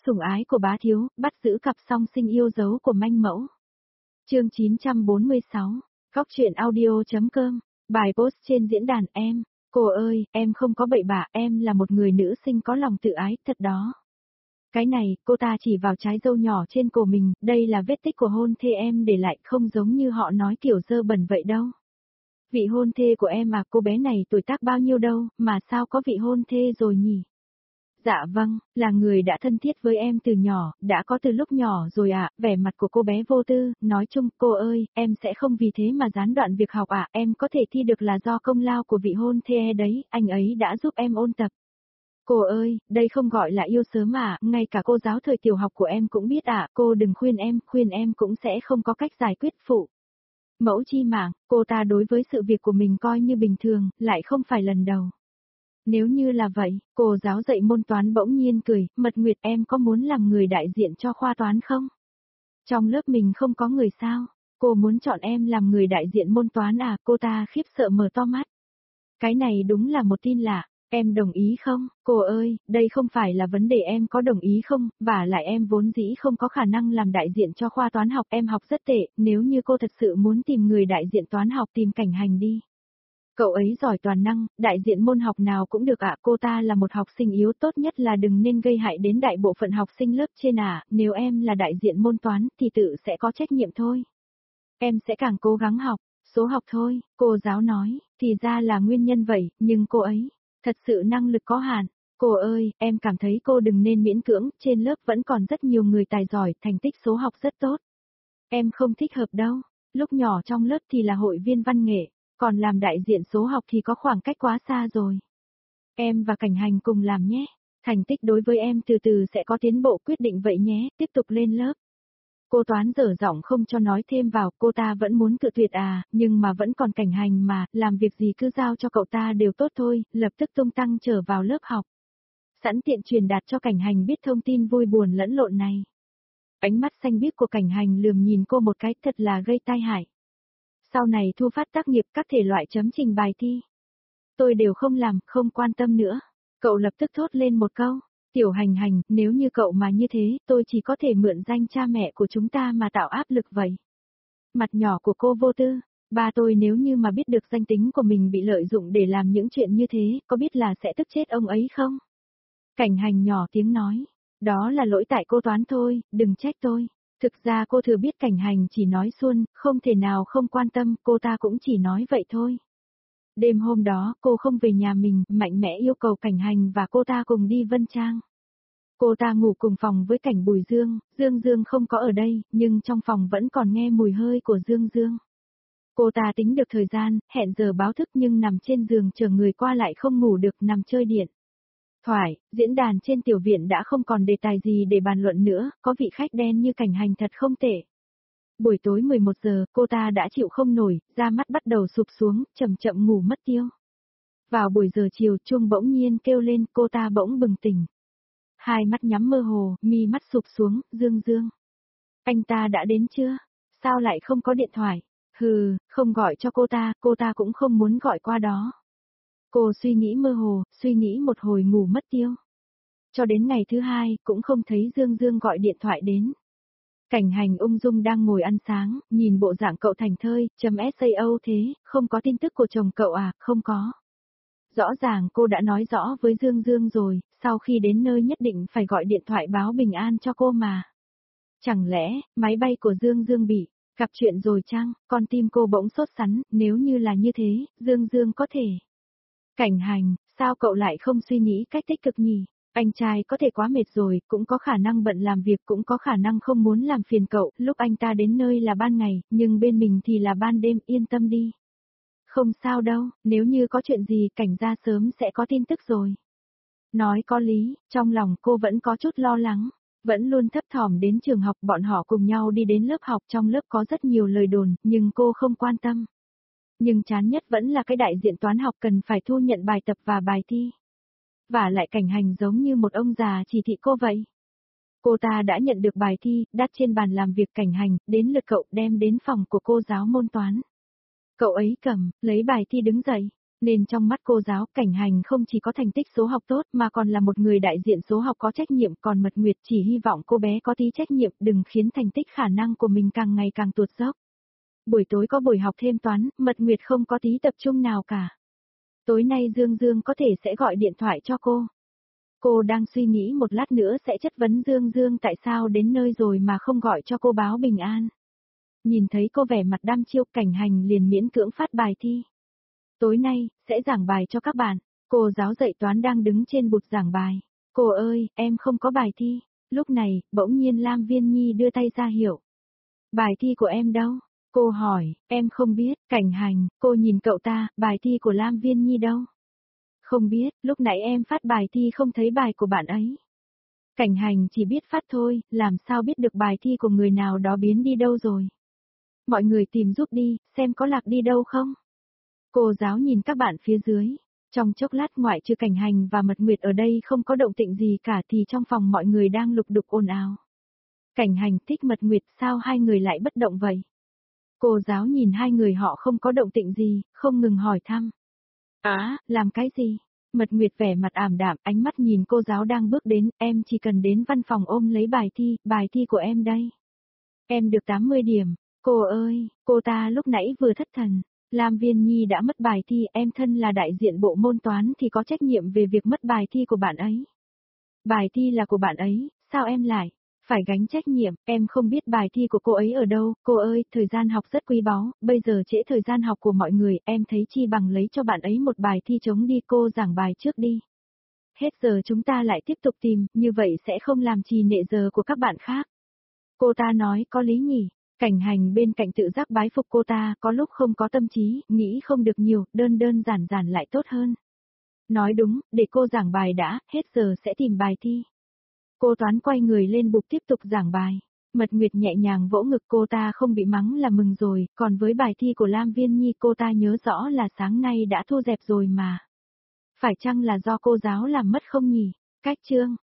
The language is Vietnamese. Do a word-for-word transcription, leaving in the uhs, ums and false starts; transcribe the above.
Sủng ái của bá thiếu, bắt giữ cặp song sinh yêu dấu của manh mẫu. Chương chín trăm bốn mươi sáu, Góc truyện audio.com, bài post trên diễn đàn em. Cô ơi, em không có bậy bạ, em là một người nữ sinh có lòng tự ái, thật đó. Cái này, cô ta chỉ vào trái râu nhỏ trên cổ mình, đây là vết tích của hôn thê em để lại, không giống như họ nói kiểu dơ bẩn vậy đâu. Vị hôn thê của em à, cô bé này tuổi tác bao nhiêu đâu, mà sao có vị hôn thê rồi nhỉ? Dạ vâng, là người đã thân thiết với em từ nhỏ, đã có từ lúc nhỏ rồi ạ, à, vẻ mặt của cô bé vô tư, nói chung, cô ơi, em sẽ không vì thế mà gián đoạn việc học ạ, à, em có thể thi được là do công lao của vị hôn thê đấy, anh ấy đã giúp em ôn tập. Cô ơi, đây không gọi là yêu sớm à, ngay cả cô giáo thời tiểu học của em cũng biết ạ, à, cô đừng khuyên em, khuyên em cũng sẽ không có cách giải quyết phụ. Mẫu chi mạng, cô ta đối với sự việc của mình coi như bình thường, lại không phải lần đầu. Nếu như là vậy, cô giáo dạy môn toán bỗng nhiên cười, Mật Nguyệt em có muốn làm người đại diện cho khoa toán không? Trong lớp mình không có người sao? Cô muốn chọn em làm người đại diện môn toán à? Cô ta khiếp sợ mở to mắt. Cái này đúng là một tin lạ, em đồng ý không? Cô ơi, đây không phải là vấn đề em có đồng ý không, và lại em vốn dĩ không có khả năng làm đại diện cho khoa toán học, em học rất tệ, nếu như cô thật sự muốn tìm người đại diện toán học tìm Cảnh Hành đi. Cậu ấy giỏi toàn năng, đại diện môn học nào cũng được ạ, à, cô ta là một học sinh yếu, tốt nhất là đừng nên gây hại đến đại bộ phận học sinh lớp trên ạ, à. Nếu em là đại diện môn toán thì tự sẽ có trách nhiệm thôi. Em sẽ càng cố gắng học, số học thôi, cô giáo nói, thì ra là nguyên nhân vậy, nhưng cô ấy, thật sự năng lực có hạn. Cô ơi, em cảm thấy cô đừng nên miễn cưỡng, trên lớp vẫn còn rất nhiều người tài giỏi, thành tích số học rất tốt. Em không thích hợp đâu, lúc nhỏ trong lớp thì là hội viên văn nghệ. Còn làm đại diện số học thì có khoảng cách quá xa rồi. Em và Cảnh Hành cùng làm nhé. Thành tích đối với em từ từ sẽ có tiến bộ, quyết định vậy nhé, tiếp tục lên lớp. Cô Toán dở giọng không cho nói thêm vào, cô ta vẫn muốn cự tuyệt à, nhưng mà vẫn còn Cảnh Hành mà, làm việc gì cứ giao cho cậu ta đều tốt thôi, lập tức tung tăng trở vào lớp học. Sẵn tiện truyền đạt cho Cảnh Hành biết thông tin vui buồn lẫn lộn này. Ánh mắt xanh biếc của Cảnh Hành lườm nhìn cô một cái, thật là gây tai hại. Sau này thu phát tác nghiệp các thể loại chấm trình bài thi. Tôi đều không làm, không quan tâm nữa. Cậu lập tức thốt lên một câu. Tiểu Hành Hành, nếu như cậu mà như thế, tôi chỉ có thể mượn danh cha mẹ của chúng ta mà tạo áp lực vậy. Mặt nhỏ của cô vô tư. Ba tôi nếu như mà biết được danh tính của mình bị lợi dụng để làm những chuyện như thế, có biết là sẽ tức chết ông ấy không? Cảnh Hành nhỏ tiếng nói. Đó là lỗi tại cô Toán thôi, đừng trách tôi. Thực ra cô thừa biết Cảnh Hành chỉ nói suông, không thể nào không quan tâm, cô ta cũng chỉ nói vậy thôi. Đêm hôm đó, cô không về nhà mình, mạnh mẽ yêu cầu Cảnh Hành và cô ta cùng đi Vân Trang. Cô ta ngủ cùng phòng với Cảnh Bùi Dương, Dương Dương không có ở đây, nhưng trong phòng vẫn còn nghe mùi hơi của Dương Dương. Cô ta tính được thời gian, hẹn giờ báo thức nhưng nằm trên giường chờ người qua lại không ngủ được, nằm chơi điện thoại, diễn đàn trên tiểu viện đã không còn đề tài gì để bàn luận nữa, có vị khách đen như Cảnh Hành thật không tệ. Buổi tối mười một giờ, cô ta đã chịu không nổi, da mắt bắt đầu sụp xuống, chậm chậm ngủ mất tiêu. Vào buổi giờ chiều, chuông bỗng nhiên kêu lên, cô ta bỗng bừng tỉnh. Hai mắt nhắm mơ hồ, mi mắt sụp xuống, Dương Dương. Anh ta đã đến chưa? Sao lại không có điện thoại? Hừ, không gọi cho cô ta, cô ta cũng không muốn gọi qua đó. Cô suy nghĩ mơ hồ, suy nghĩ một hồi ngủ mất tiêu. Cho đến ngày thứ hai, cũng không thấy Dương Dương gọi điện thoại đến. Cảnh Hành ung dung đang ngồi ăn sáng, nhìn bộ dạng cậu thành thơi, chấm sao thế, không có tin tức của chồng cậu à, không có. Rõ ràng cô đã nói rõ với Dương Dương rồi, sau khi đến nơi nhất định phải gọi điện thoại báo bình an cho cô mà. Chẳng lẽ, máy bay của Dương Dương bị gặp chuyện rồi chăng, con tim cô bỗng sốt sắn, nếu như là như thế, Dương Dương có thể. Cảnh Hành, sao cậu lại không suy nghĩ cách tích cực nhỉ? Anh trai có thể quá mệt rồi, cũng có khả năng bận làm việc, cũng có khả năng không muốn làm phiền cậu, lúc anh ta đến nơi là ban ngày, nhưng bên mình thì là ban đêm, yên tâm đi. Không sao đâu, nếu như có chuyện gì Cảnh ra sớm sẽ có tin tức rồi. Nói có lý, trong lòng cô vẫn có chút lo lắng, vẫn luôn thấp thỏm đến trường học, bọn họ cùng nhau đi đến lớp học, trong lớp có rất nhiều lời đồn, nhưng cô không quan tâm. Nhưng chán nhất vẫn là cái đại diện toán học cần phải thu nhận bài tập và bài thi. Và lại Cảnh Hành giống như một ông già chỉ thị cô vậy. Cô ta đã nhận được bài thi, đặt trên bàn làm việc Cảnh Hành, đến lượt cậu đem đến phòng của cô giáo môn toán. Cậu ấy cầm, lấy bài thi đứng dậy, Nên trong mắt cô giáo, Cảnh Hành không chỉ có thành tích số học tốt mà còn là một người đại diện số học có trách nhiệm, còn Mật Nguyệt chỉ hy vọng cô bé có tí trách nhiệm đừng khiến thành tích khả năng của mình càng ngày càng tuột dốc. Buổi tối có buổi học thêm toán, Mật Nguyệt không có tí tập trung nào cả. Tối nay Dương Dương có thể sẽ gọi điện thoại cho cô. Cô đang suy nghĩ một lát nữa sẽ chất vấn Dương Dương tại sao đến nơi rồi mà không gọi cho cô báo bình an. Nhìn thấy cô vẻ mặt đăm chiêu, Cảnh Hành liền miễn cưỡng phát bài thi. Tối nay, sẽ giảng bài cho các bạn. Cô giáo dạy toán đang đứng trên bục giảng bài. Cô ơi, em không có bài thi. Lúc này, bỗng nhiên Lam Viên Nhi đưa tay ra hiệu. Bài thi của em đâu? Cô hỏi, em không biết, Cảnh Hành, cô nhìn cậu ta, bài thi của Lam Viên Nhi đâu? Không biết, lúc nãy em phát bài thi không thấy bài của bạn ấy. Cảnh Hành chỉ biết phát thôi, làm sao biết được bài thi của người nào đó biến đi đâu rồi. Mọi người tìm giúp đi, xem có lạc đi đâu không? Cô giáo nhìn các bạn phía dưới. Trong chốc lát ngoại trừ Cảnh Hành và Mật Nguyệt ở đây không có động tĩnh gì cả thì trong phòng mọi người đang lục đục ồn ào. Cảnh Hành thích Mật Nguyệt, sao hai người lại bất động vậy? Cô giáo nhìn hai người họ không có động tĩnh gì, không ngừng hỏi thăm. Á, làm cái gì? Mật Nguyệt vẻ mặt ảm đạm, ánh mắt nhìn cô giáo đang bước đến, em chỉ cần đến văn phòng ôm lấy bài thi, bài thi của em đây. Em được tám mươi điểm. Cô ơi, cô ta lúc nãy vừa thất thần. Lam Viên Nhi đã mất bài thi, em thân là đại diện bộ môn toán thì có trách nhiệm về việc mất bài thi của bạn ấy. Bài thi là của bạn ấy, sao em lại phải gánh trách nhiệm, em không biết bài thi của cô ấy ở đâu, cô ơi, thời gian học rất quý báu, bây giờ trễ thời gian học của mọi người, em thấy chi bằng lấy cho bạn ấy một bài thi trống đi, cô giảng bài trước đi. Hết giờ chúng ta lại tiếp tục tìm, như vậy sẽ không làm trì nệ giờ của các bạn khác. Cô ta nói có lý nhỉ. Cảnh Hành bên cạnh tự giác bái phục cô ta, có lúc không có tâm trí, nghĩ không được nhiều, đơn đơn giản giản lại tốt hơn. Nói đúng, để cô giảng bài đã, hết giờ sẽ tìm bài thi. Cô Toán quay người lên bục tiếp tục giảng bài. Mật Nguyệt nhẹ nhàng vỗ ngực, cô ta không bị mắng là mừng rồi, còn với bài thi của Lam Viên Nhi cô ta nhớ rõ là sáng nay đã thu dẹp rồi mà. Phải chăng là do cô giáo làm mất không nhỉ? Cách chương